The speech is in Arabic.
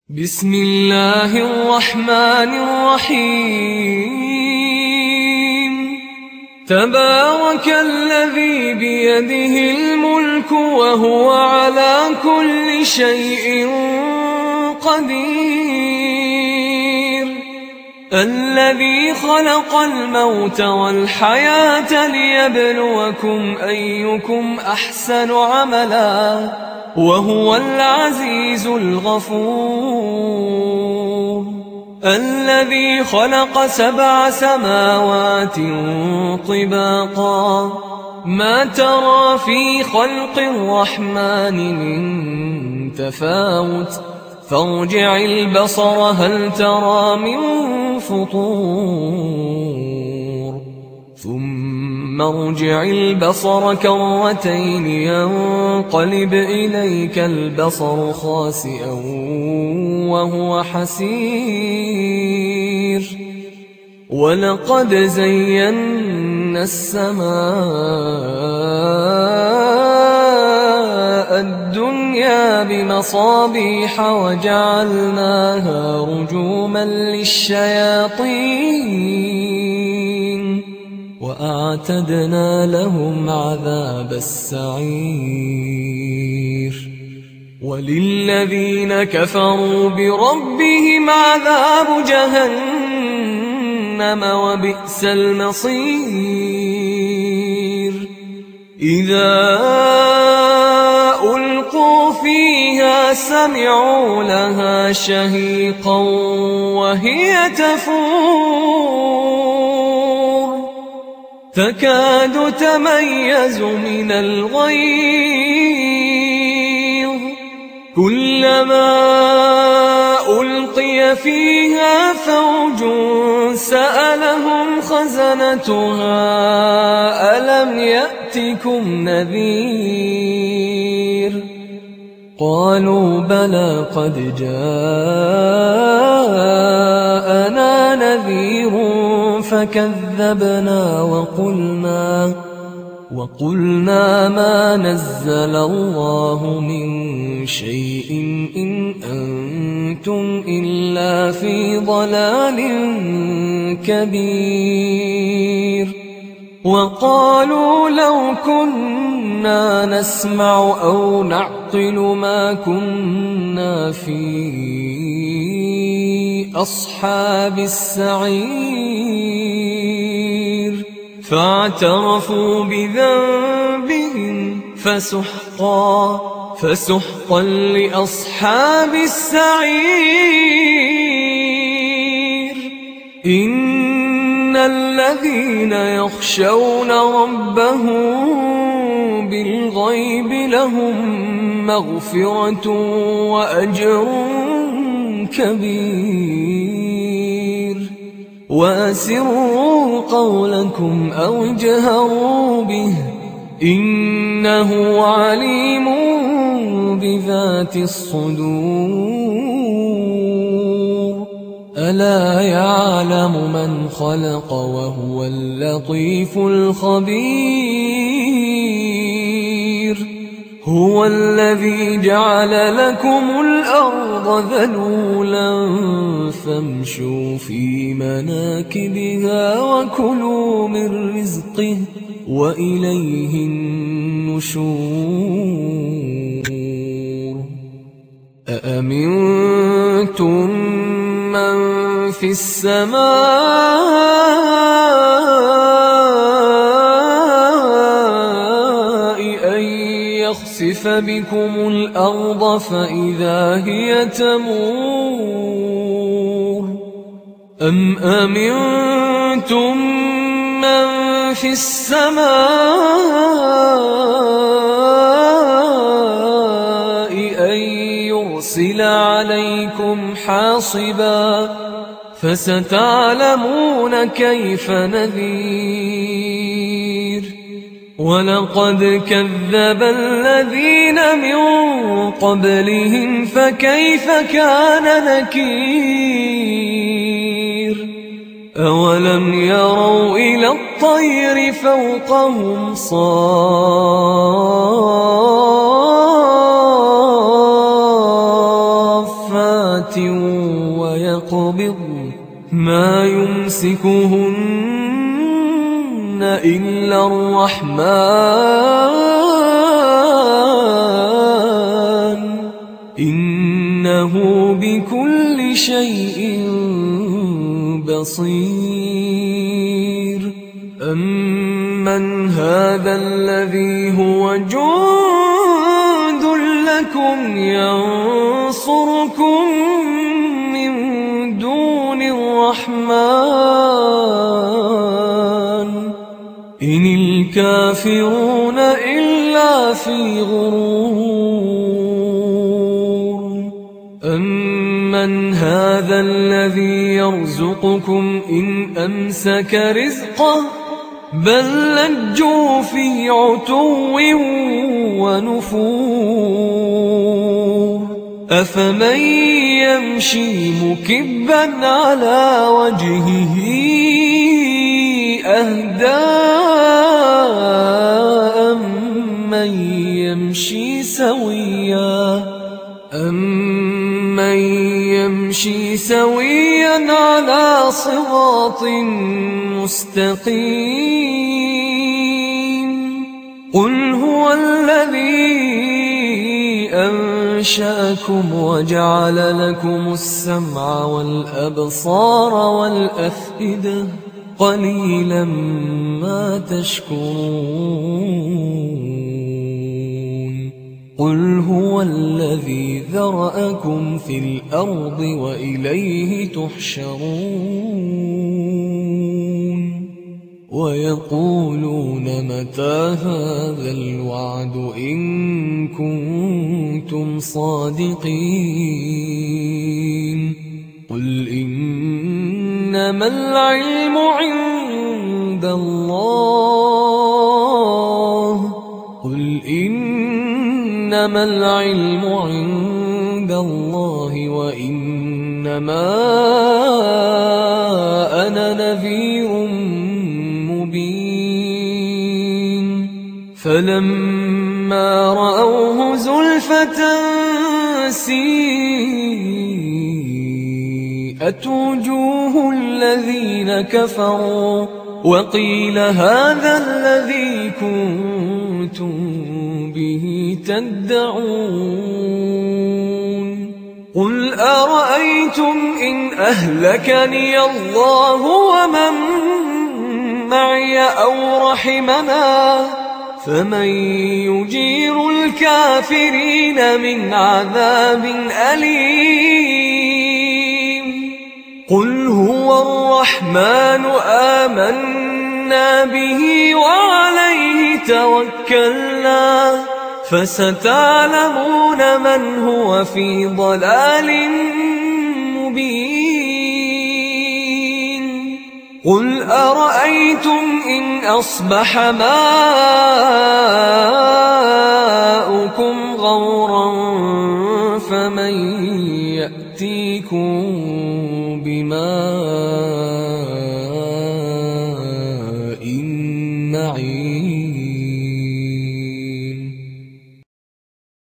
بسم الله الرحمن الرحيم تبارك الذي بيده الملك وهو على كل شيء قدير الذي خلق الموت والحياة ليبلوكم أيكم أحسن عملا وهو العزيز الغفور الذي خلق 7 سماوات طباقا ما ترى في خلق الرحمن من تفاوت فارجع البصر هل ترى من فطور ثم ارجع البصر كرتين ينقلب إليك البصر خاسئا وهو حسير ولقد زينا السماء الدنيا بمصابيح وجعلناها رجوما للشياطين وأعتدنا لهم عذاب السعير وللذين كفروا بربهم عذاب جهنم وبئس المصير إذا ألقوا فيها سمعوا لها شهيقا وهي تفور تكاد تميز من الغيظ كلما ألقي فيها فوج سألهم خزنتها ألم يأتكم نذير قالوا بلى قد جاءنا نذير فكذبنا وقلنا ما نزل الله من شيء إن أنتم إلا في ضلال كبير وقالوا لو كنا نسمع أو نعقل ما كنا في أصحاب السعير فاعترفوا بذنبهم فسحقا لأصحاب السعير إن الذين يخشون ربهم بالغيب لهم مغفرة وأجر كبير وأسروا قولكم أو اجهروا به إنه عليم بذات الصدور ألا يعلم من خلق وهو اللطيف الخبير هو الذي جعل لكم الأرض ذلولا فامشوا في مناكبها وكلوا من رزقه وإليه النشور أأمنتم من في السماء أن يخسف بكم الأرض فإذا هي تمور أم أمنتم من في السماء أن يرسل عليكم حاصبا فستعلمون كيف نذير ولقد كذب الذين من قبلهم فكيف كان نكير أولم يروا إلى الطير فوقهم صافات سماوات ويقبض ما يمسكهن إلا الرحمن إنه بكل شيء بصير أمن هذا الذي هو جند لكم ينصركم من دون الرحمن إن الكافرون إلا في غرور أمن هذا الذي يرزقكم إن أمسك رزقه بل لجوا في عتو ونفور أفمن يمشي مكبا على وجهه أهدى أمن يمشي سويا على صراط مستقيم قل هو الذي أنشأكم وجعل لكم السمع والأبصار والأفئدة قليلا ما تشكرون قل هو الذي ذرأكم في الأرض وإليه تحشرون ويقولون متى هذا الوعد إن كنتم صادقين قل إنما العلم عند الله إنما العلم عند الله وإنما أنا نذير مبين فلما رأوه زلفة سيئت وجوه الذين كفروا وقيل هذا الذي كنتم به تدعون قل أرأيتم إن أهلكني الله ومن معي أو رحمنا فمن يجير الكافرين من عذاب أليم قل هو الرحمن آمنا به وعليه توكلنا فستعلمون من هو في ضلال مبين قل أرأيتم إن أصبح ماؤكم غورا فمن يأتيكم بماء